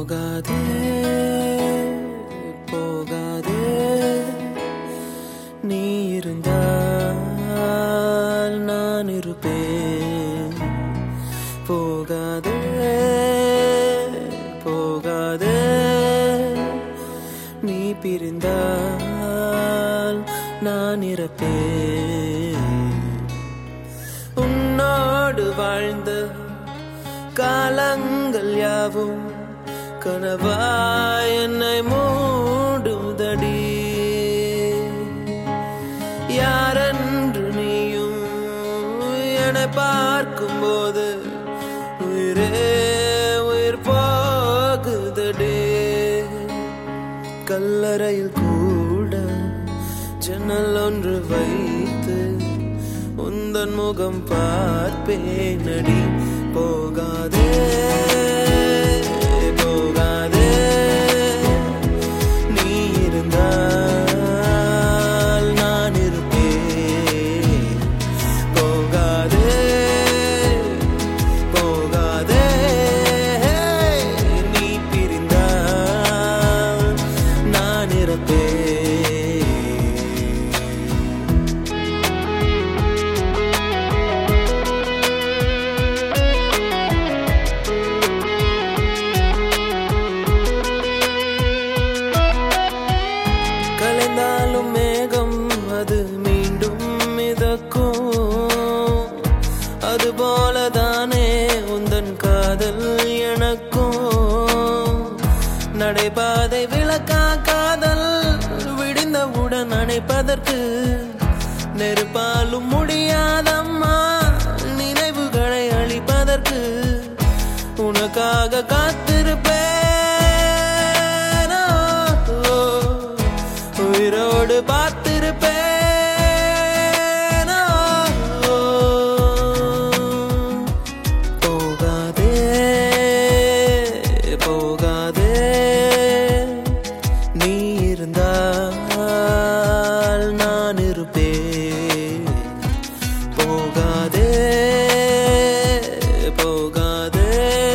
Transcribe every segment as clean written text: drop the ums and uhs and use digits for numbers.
போகாதே போகாதே நீ இருந்தால் நான் இருப்பேன் போகாதே போகாதே நீ பிரிந்தால் நான் இறப்பேன் உன்னோடு வாழ்ந்த காலங்கள் யாவும் கனவாய் என்னை மூடுதடி யாரென்று நீயும் என்னை பார்க்கும்போது உயிரே உயிர் போகுதடி கல்லறையில் கூட ஜன்னல் ஒன்று வைத்து உந்தன் முகம் பார்ப்பேனடி போகாதே போகாதே நீ இருந்தால் நான் இருப்பேன் போகாதே போகாதே நீ பிரிந்தால் நான் இருப்பேன் கலைந்தாலும் மேகம் அது மீண்டும் மிதக்கும் அதுபோலதானே உந்தன் காதல் எனக்கும் நடைபாதை விளக்கா காதல் விடிந்தவுடன் அணைப்பதற்கு நெருப்பாலும் முடியாதம்மா நினைவுகளை அழிப்பதற்கு உனக்காக காத்திருப்பேன் உயிரோடு பார்த்திருப்பேன் போகாதே போகாதே நீ இருந்தால் நான் இருப்பேன் போகாதே போகாதே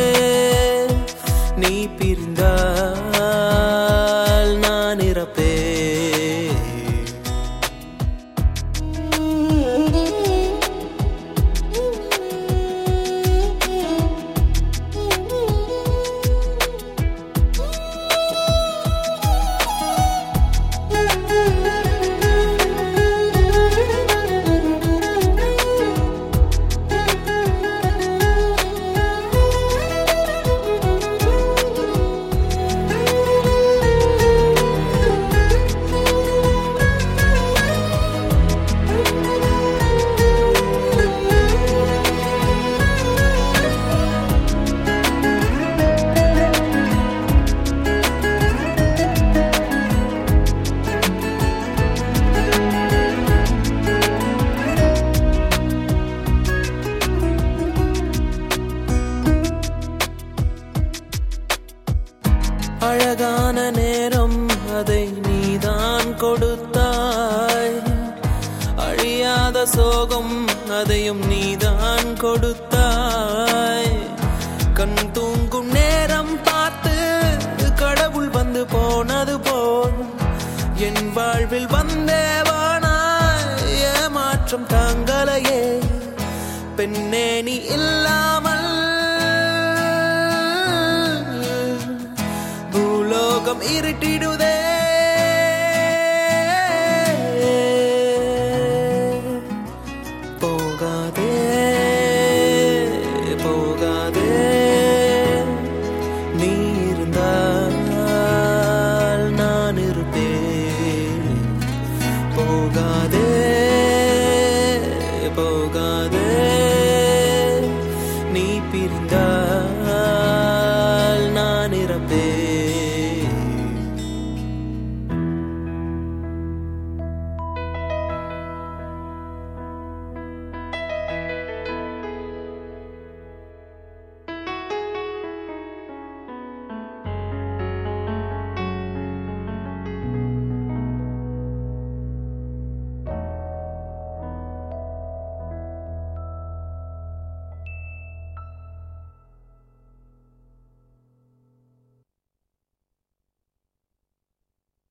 நீ பிரிந்தால் நான் இறப்பேன் அழகான நேரம் அதை நீதான் கொடுத்தாய் அழியாத சோகம் அதையும் நீதான் கொடுத்தாய் கண் தூங்கும் நேரம் பார்த்து கடவுள் வந்து போனது போல் என் வாழ்வில் வந்தேவானாய் ஏமாற்றம் தாங்களையே பெண்ணே நீ இல்லாமல் பூலோகம் இருட்டிடுதே